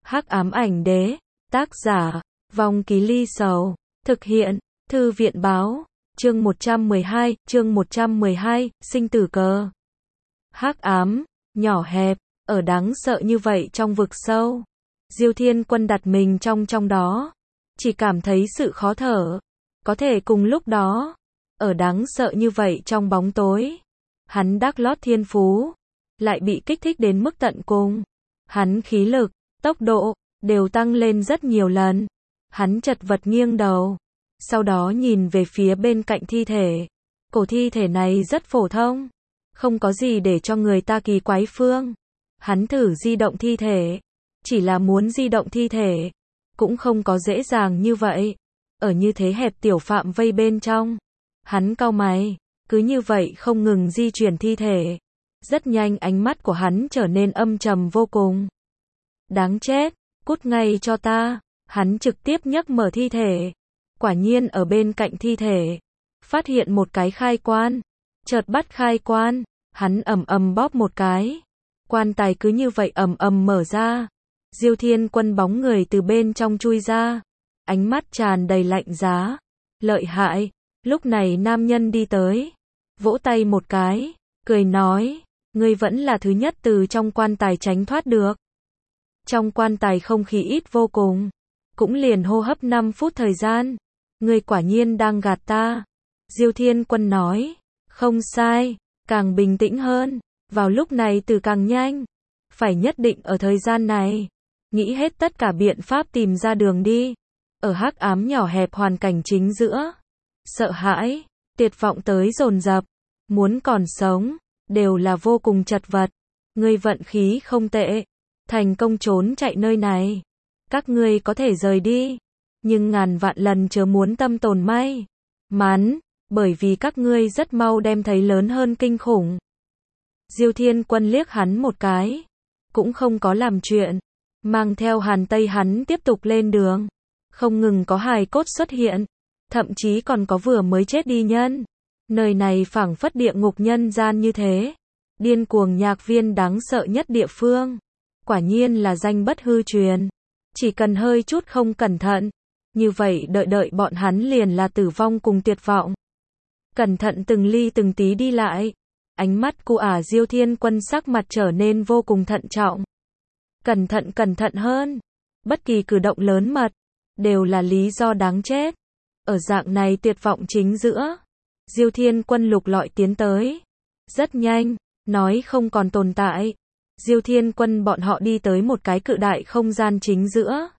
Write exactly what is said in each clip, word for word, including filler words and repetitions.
Hắc ám ảnh đế, tác giả, Vong Ký Ly Sầu, thực hiện, Thư viện báo, chương một trăm mười hai, chương một trăm mười hai, sinh tử cờ. Hắc ám, nhỏ hẹp, ở đáng sợ như vậy trong vực sâu. Diêu Thiên Quân đặt mình trong trong đó, chỉ cảm thấy sự khó thở. Có thể cùng lúc đó, ở đáng sợ như vậy trong bóng tối, hắn đắc lót thiên phú, lại bị kích thích đến mức tận cùng. Hắn khí lực, tốc độ, đều tăng lên rất nhiều lần. Hắn chật vật nghiêng đầu, sau đó nhìn về phía bên cạnh thi thể. Cổ thi thể này rất phổ thông, không có gì để cho người ta kỳ quái phương. Hắn thử di động thi thể, chỉ là muốn di động thi thể, cũng không có dễ dàng như vậy. Ở như thế hẹp tiểu phạm vây bên trong, hắn cau mày, cứ như vậy không ngừng di chuyển thi thể. Rất nhanh ánh mắt của hắn trở nên âm trầm vô cùng. Đáng chết, cút ngay cho ta. Hắn trực tiếp nhấc mở thi thể. Quả nhiên ở bên cạnh thi thể, phát hiện một cái khai quan. Chợt bắt khai quan, hắn ầm ầm bóp một cái. Quan tài cứ như vậy ầm ầm mở ra. Diêu Thiên Quân bóng người từ bên trong chui ra. Ánh mắt tràn đầy lạnh giá. Lợi hại. Lúc này nam nhân đi tới, vỗ tay một cái, cười nói, ngươi vẫn là thứ nhất từ trong quan tài tránh thoát được. Trong quan tài không khí ít vô cùng, cũng liền hô hấp năm phút thời gian. Ngươi quả nhiên đang gạt ta. Diêu Thiên Quân nói, không sai, càng bình tĩnh hơn, vào lúc này từ càng nhanh. Phải nhất định ở thời gian này, nghĩ hết tất cả biện pháp tìm ra đường đi. Ở hắc ám nhỏ hẹp hoàn cảnh chính giữa, sợ hãi, tuyệt vọng tới dồn dập, muốn còn sống, đều là vô cùng chật vật. Ngươi vận khí không tệ, thành công trốn chạy nơi này. Các ngươi có thể rời đi, nhưng ngàn vạn lần chớ muốn tâm tồn may mắn, bởi vì các ngươi rất mau đem thấy lớn hơn kinh khủng. Diêu Thiên Quân liếc hắn một cái, cũng không có làm chuyện, mang theo Hàn Tây hắn tiếp tục lên đường. Không ngừng có hài cốt xuất hiện, thậm chí còn có vừa mới chết đi nhân. Nơi này phảng phất địa ngục nhân gian như thế. Điên cuồng nhạc viên đáng sợ nhất địa phương. Quả nhiên là danh bất hư truyền. Chỉ cần hơi chút không cẩn thận, như vậy đợi đợi bọn hắn liền là tử vong cùng tuyệt vọng. Cẩn thận từng ly từng tí đi lại. Ánh mắt của ả Diêu Thiên Quân sắc mặt trở nên vô cùng thận trọng. Cẩn thận cẩn thận hơn. Bất kỳ cử động lớn mật, đều là lý do đáng chết. Ở dạng này tuyệt vọng chính giữa, Diêu Thiên Quân lục lọi tiến tới. Rất nhanh, nói không còn tồn tại. Diêu Thiên Quân bọn họ đi tới một cái cự đại không gian chính giữa.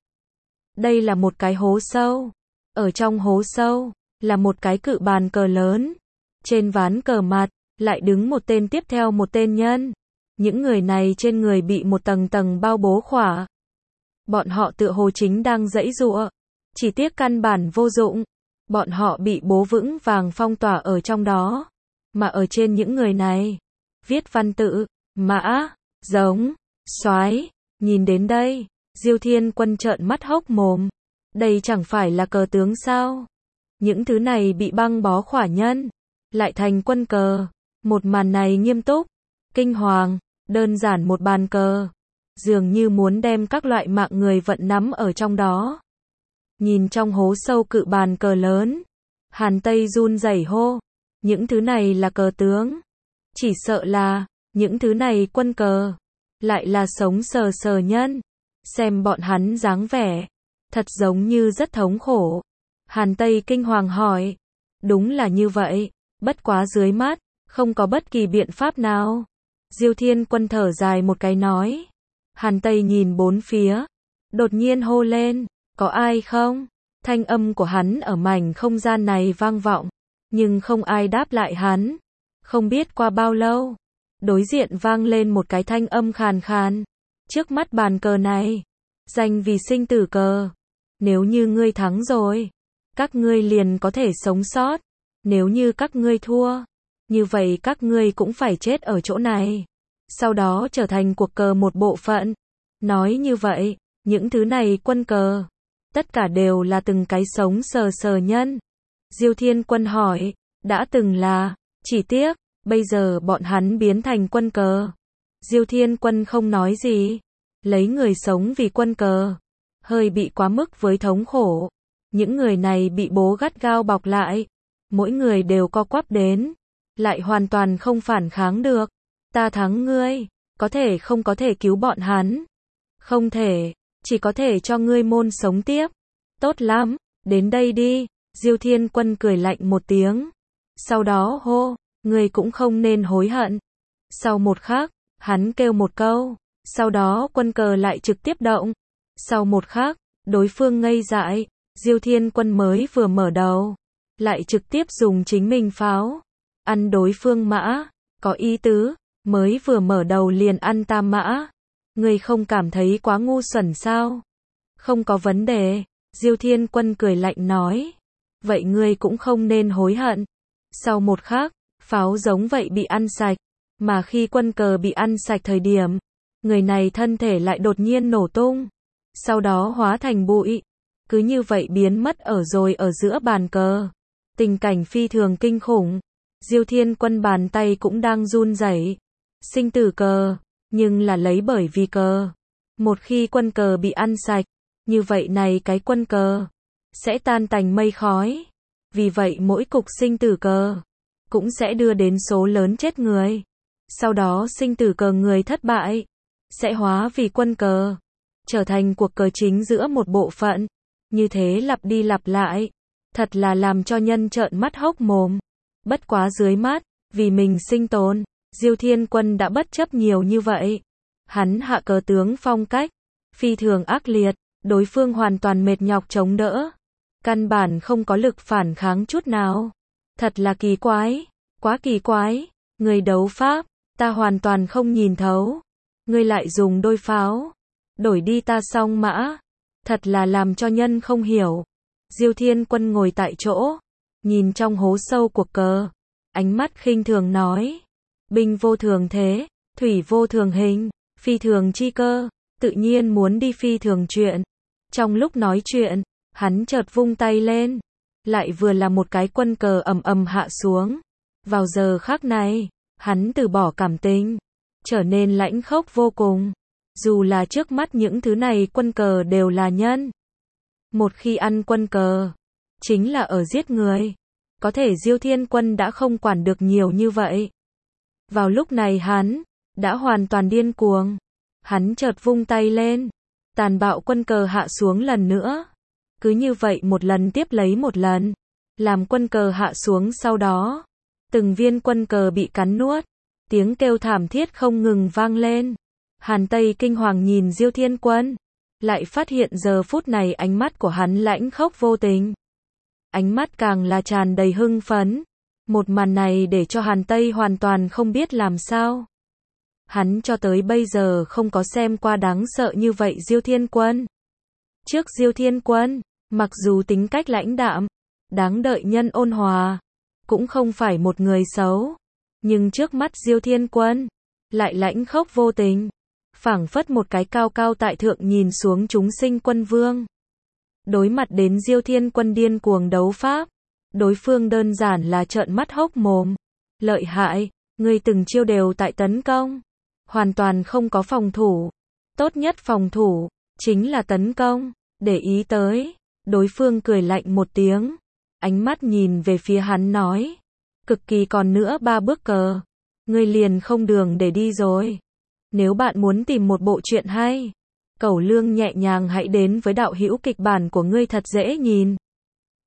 Đây là một cái hố sâu. Ở trong hố sâu, là một cái cự bàn cờ lớn. Trên ván cờ mặt, lại đứng một tên tiếp theo một tên nhân. Những người này trên người bị một tầng tầng bao bố khỏa. Bọn họ tựa hồ chính đang giãy giụa, chỉ tiếc căn bản vô dụng. Bọn họ bị bố vững vàng phong tỏa ở trong đó. Mà ở trên những người này, viết văn tự, mã, giống, soái. Nhìn đến đây, Diêu Thiên Quân trợn mắt hốc mồm. Đây chẳng phải là cờ tướng sao? Những thứ này bị băng bó khỏa nhân, lại thành quân cờ. Một màn này nghiêm túc, kinh hoàng, đơn giản một bàn cờ. Dường như muốn đem các loại mạng người vận nắm ở trong đó. Nhìn trong hố sâu cự bàn cờ lớn, Hàn Tây run rẩy hô, những thứ này là cờ tướng. Chỉ sợ là, những thứ này quân cờ, lại là sống sờ sờ nhân. Xem bọn hắn dáng vẻ, thật giống như rất thống khổ. Hàn Tây kinh hoàng hỏi, đúng là như vậy, bất quá dưới mắt, không có bất kỳ biện pháp nào. Diêu Thiên Quân thở dài một cái nói. Hàn Tây nhìn bốn phía, đột nhiên hô lên, có ai không? Thanh âm của hắn ở mảnh không gian này vang vọng, nhưng không ai đáp lại hắn. Không biết qua bao lâu, đối diện vang lên một cái thanh âm khàn khàn. Trước mắt bàn cờ này, danh vì sinh tử cờ. Nếu như ngươi thắng rồi, các ngươi liền có thể sống sót. Nếu như các ngươi thua, như vậy các ngươi cũng phải chết ở chỗ này. Sau đó trở thành cuộc cờ một bộ phận. Nói như vậy, những thứ này quân cờ, tất cả đều là từng cái sống sờ sờ nhân. Diêu Thiên Quân hỏi, đã từng là, chỉ tiếc, bây giờ bọn hắn biến thành quân cờ. Diêu Thiên Quân không nói gì, lấy người sống vì quân cờ, hơi bị quá mức với thống khổ. Những người này bị bố gắt gao bọc lại, mỗi người đều co quắp đến, lại hoàn toàn không phản kháng được. Ta thắng ngươi, có thể không có thể cứu bọn hắn. Không thể, chỉ có thể cho ngươi môn sống tiếp. Tốt lắm, đến đây đi. Diêu Thiên Quân cười lạnh một tiếng. Sau đó hô, ngươi cũng không nên hối hận. Sau một khắc, hắn kêu một câu, sau đó quân cờ lại trực tiếp động. Sau một khắc, đối phương ngây dại, Diêu Thiên Quân mới vừa mở đầu, lại trực tiếp dùng chính mình pháo, ăn đối phương mã, có ý tứ, mới vừa mở đầu liền ăn tam mã. Ngươi không cảm thấy quá ngu xuẩn sao? Không có vấn đề, Diêu Thiên Quân cười lạnh nói. Vậy ngươi cũng không nên hối hận. Sau một khắc, pháo giống vậy bị ăn sạch, mà khi quân cờ bị ăn sạch thời điểm, người này thân thể lại đột nhiên nổ tung, sau đó hóa thành bụi, cứ như vậy biến mất ở rồi ở giữa bàn cờ. Tình cảnh phi thường kinh khủng, Diêu Thiên Quân bàn tay cũng đang run rẩy. Sinh tử cờ, nhưng là lấy bởi vì cờ. Một khi quân cờ bị ăn sạch, như vậy này cái quân cờ sẽ tan tành mây khói. Vì vậy mỗi cục sinh tử cờ cũng sẽ đưa đến số lớn chết người. Sau đó sinh tử cờ người thất bại sẽ hóa vì quân cờ, trở thành cuộc cờ chính giữa một bộ phận. Như thế lặp đi lặp lại, thật là làm cho nhân trợn mắt hốc mồm. Bất quá dưới mắt, vì mình sinh tồn, Diêu Thiên Quân đã bất chấp nhiều như vậy. Hắn hạ cờ tướng phong cách phi thường ác liệt, đối phương hoàn toàn mệt nhọc chống đỡ, căn bản không có lực phản kháng chút nào. Thật là kỳ quái, quá kỳ quái. Người đấu pháp, ta hoàn toàn không nhìn thấu. Ngươi lại dùng đôi pháo đổi đi ta song mã, thật là làm cho nhân không hiểu. Diêu Thiên Quân ngồi tại chỗ, nhìn trong hố sâu cuộc cờ, ánh mắt khinh thường nói: binh vô thường thế, thủy vô thường hình, phi thường chi cơ, tự nhiên muốn đi phi thường chuyện. Trong lúc nói chuyện, hắn chợt vung tay lên, lại vừa là một cái quân cờ ầm ầm hạ xuống. Vào giờ khắc này, hắn từ bỏ cảm tình, trở nên lãnh khốc vô cùng. Dù là trước mắt những thứ này quân cờ đều là nhân. Một khi ăn quân cờ, chính là ở giết người. Có thể Diêu Thiên Quân đã không quản được nhiều như vậy. Vào lúc này hắn đã hoàn toàn điên cuồng. Hắn chợt vung tay lên, tàn bạo quân cờ hạ xuống lần nữa. Cứ như vậy một lần tiếp lấy một lần, làm quân cờ hạ xuống sau đó, từng viên quân cờ bị cắn nuốt, tiếng kêu thảm thiết không ngừng vang lên. Hàn Tây kinh hoàng nhìn Diêu Thiên Quân, lại phát hiện giờ phút này ánh mắt của hắn lãnh khốc vô tình. Ánh mắt càng là tràn đầy hưng phấn. Một màn này để cho Hàn Tây hoàn toàn không biết làm sao. Hắn cho tới bây giờ không có xem qua đáng sợ như vậy Diêu Thiên Quân. Trước Diêu Thiên Quân, mặc dù tính cách lãnh đạm, đáng đợi nhân ôn hòa, cũng không phải một người xấu, nhưng trước mắt Diêu Thiên Quân lại lãnh khốc vô tình, phảng phất một cái cao cao tại thượng nhìn xuống chúng sinh quân vương. Đối mặt đến Diêu Thiên Quân điên cuồng đấu pháp, đối phương đơn giản là trợn mắt hốc mồm. Lợi hại, ngươi từng chiêu đều tại tấn công, hoàn toàn không có phòng thủ. Tốt nhất phòng thủ chính là tấn công. Để ý tới, đối phương cười lạnh một tiếng, ánh mắt nhìn về phía hắn nói: cực kỳ còn nữa ba bước cờ, ngươi liền không đường để đi rồi. Nếu bạn muốn tìm một bộ truyện hay, cẩu lương nhẹ nhàng hãy đến với đạo hữu kịch bản của ngươi thật dễ nhìn.